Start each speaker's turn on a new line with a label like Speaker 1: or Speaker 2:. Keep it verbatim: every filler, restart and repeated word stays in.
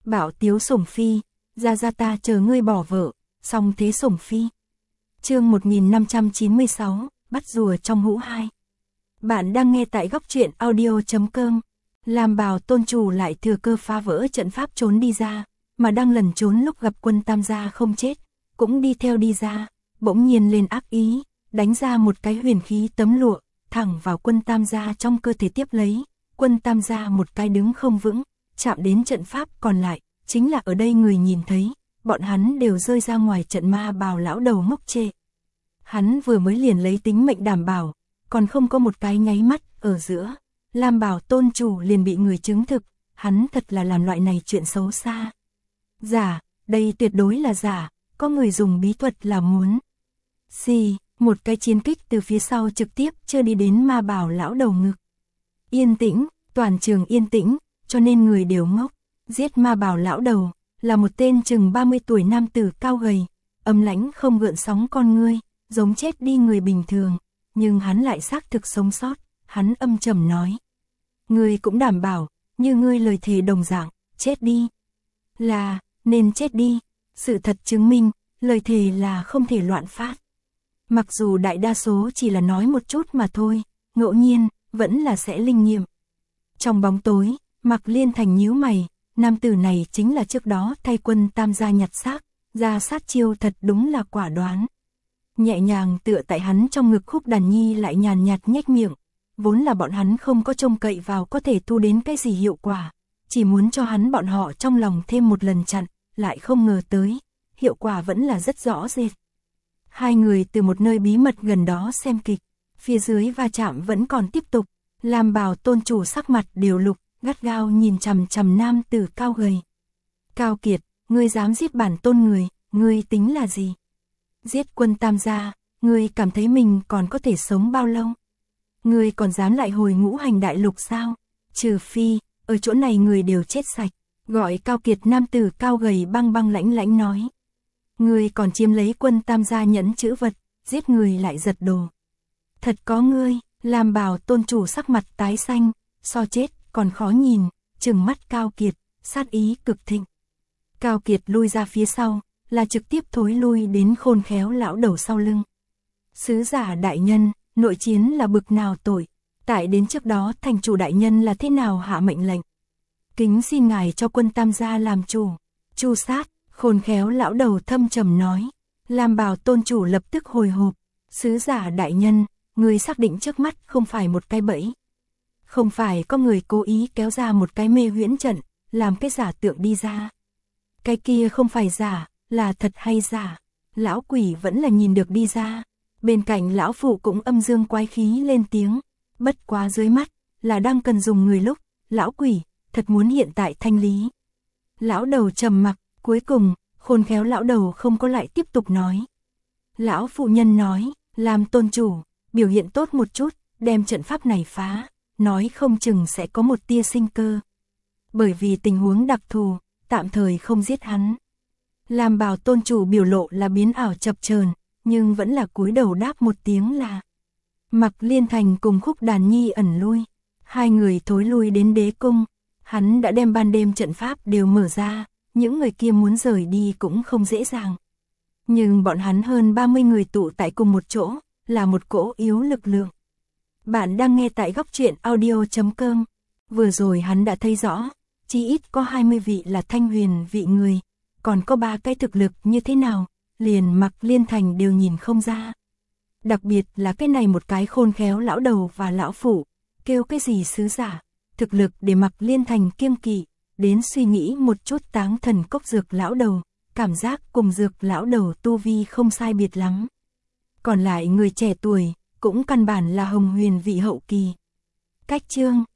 Speaker 1: Bảo tiếu sủng phi, ra ra ta chờ ngươi bỏ vợ, song thế sủng phi. Chương một nghìn năm trăm chín mươi sáu, bắt rùa trong hũ hai. Bạn đang nghe tại góc truyện audio chấm com. Lam Bào tôn chủ lại thừa cơ phá vỡ trận pháp trốn đi ra, mà đang lẩn trốn lúc gặp quân Tam gia không chết, cũng đi theo đi ra, bỗng nhiên lên ác ý, đánh ra một cái huyền khí tấm lụa, thẳng vào quân Tam gia trong cơ thể tiếp lấy, quân Tam gia một cái đứng không vững, chạm đến trận pháp còn lại, chính là ở đây người nhìn thấy, bọn hắn đều rơi ra ngoài trận ma bào lão đầu ngốc trệ. Hắn vừa mới liền lấy tính mệnh đảm bảo, còn không có một cái nháy mắt, ở giữa, Lam Bào tôn chủ liền bị người chứng thực, hắn thật là làm loại này chuyện xấu xa. Giả, đây tuyệt đối là giả, có người dùng bí thuật là muốn. Xì, một cái chiến kích từ phía sau trực tiếp chưa đi đến ma bào lão đầu ngực. Yên tĩnh, toàn trường yên tĩnh, cho nên người đều ngốc. Giết ma bào lão đầu, là một tên chừng ba mươi tuổi nam tử cao gầy, âm lãnh không gợn sóng con ngươi, giống chết đi người bình thường, nhưng hắn lại xác thực sống sót, hắn âm trầm nói. Ngươi cũng đảm bảo, như ngươi lời thề đồng dạng, chết đi. Là, nên chết đi, sự thật chứng minh, lời thề là không thể loạn phát. Mặc dù đại đa số chỉ là nói một chút mà thôi, ngẫu nhiên, vẫn là sẽ linh nghiệm. Trong bóng tối, Mạc Liên Thành nhíu mày, nam tử này chính là trước đó thay quân Tam gia nhặt xác, ra sát chiêu thật đúng là quả đoán. Nhẹ nhàng tựa tại hắn trong ngực Khúc Đàn Nhi lại nhàn nhạt nhếch miệng, vốn là bọn hắn không có trông cậy vào có thể thu đến cái gì hiệu quả, chỉ muốn cho hắn bọn họ trong lòng thêm một lần chặn, lại không ngờ tới, hiệu quả vẫn là rất rõ rệt. Hai người từ một nơi bí mật gần đó xem kịch, phía dưới va chạm vẫn còn tiếp tục, Lam Bào tôn chủ sắc mặt đều lục, gắt gao nhìn chằm chằm nam tử cao gầy. Cao Kiệt, ngươi dám giết bản tôn người, ngươi tính là gì? Giết quân Tam gia, ngươi cảm thấy mình còn có thể sống bao lâu? Ngươi còn dám lại hồi ngũ hành đại lục sao? Trừ phi, ở chỗ này người đều chết sạch, gọi Cao Kiệt nam tử cao gầy băng băng lãnh lãnh nói. Ngươi còn chiếm lấy quân Tam gia nhẫn chữ vật, giết người lại giật đồ. Thật có ngươi, Lam Bào tôn chủ sắc mặt tái xanh, so chết còn khó nhìn, trừng mắt Cao Kiệt, sát ý cực thịnh. Cao Kiệt lui ra phía sau, là trực tiếp thối lui đến khôn khéo lão đầu sau lưng. Sứ giả đại nhân, nội chiến là bực nào tội, tại đến trước đó thành chủ đại nhân là thế nào hạ mệnh lệnh. Kính xin ngài cho quân Tam gia làm chủ, chu sát, khôn khéo lão đầu thâm trầm nói. Lam Bào tôn chủ lập tức hồi hộp, sứ giả đại nhân, người xác định trước mắt không phải một cái bẫy. Không phải có người cố ý kéo ra một cái mê huyễn trận, làm cái giả tượng đi ra. Cái kia không phải giả, là thật hay giả, lão quỷ vẫn là nhìn được đi ra. Bên cạnh lão phụ cũng âm dương quái khí lên tiếng, bất quá dưới mắt, là đang cần dùng người lúc, lão quỷ, thật muốn hiện tại thanh lý. Lão đầu trầm mặc, cuối cùng, khôn khéo lão đầu không có lại tiếp tục nói. Lão phụ nhân nói, làm tôn chủ, biểu hiện tốt một chút, đem trận pháp này phá, nói không chừng sẽ có một tia sinh cơ. Bởi vì tình huống đặc thù, tạm thời không giết hắn. Lam Bào tôn chủ biểu lộ là biến ảo chập chờn, nhưng vẫn là cúi đầu đáp một tiếng là. Mạc Liên Thành cùng Khúc Đàn Nhi ẩn lui, hai người thối lui đến đế cung, hắn đã đem ban đêm trận pháp đều mở ra, những người kia muốn rời đi cũng không dễ dàng. Nhưng bọn hắn hơn ba mươi người tụ tại cùng một chỗ, là một cỗ yếu lực lượng. Bạn đang nghe tại góc truyện audio chấm com. Vừa rồi hắn đã thấy rõ, chỉ ít có hai mươi vị là thanh huyền vị người, còn có ba cái thực lực như thế nào, liền Mạc Liên Thành đều nhìn không ra. Đặc biệt là cái này một cái khôn khéo lão đầu và lão phụ, kêu cái gì sứ giả, thực lực để Mạc Liên Thành kiêng kỵ, đến suy nghĩ một chút Táng Thần Cốc dược lão đầu, cảm giác cùng dược lão đầu tu vi không sai biệt lắm. Còn lại người trẻ tuổi, cũng căn bản là hồng huyền vị hậu kỳ. Cách chương